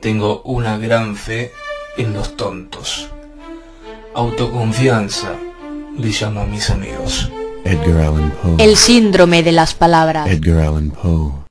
tengo una gran fe en los tontos. Autoconfianza, le llamo a mis amigos. Edgar Allan Poe. El síndrome de las palabras. Edgar Allan Poe.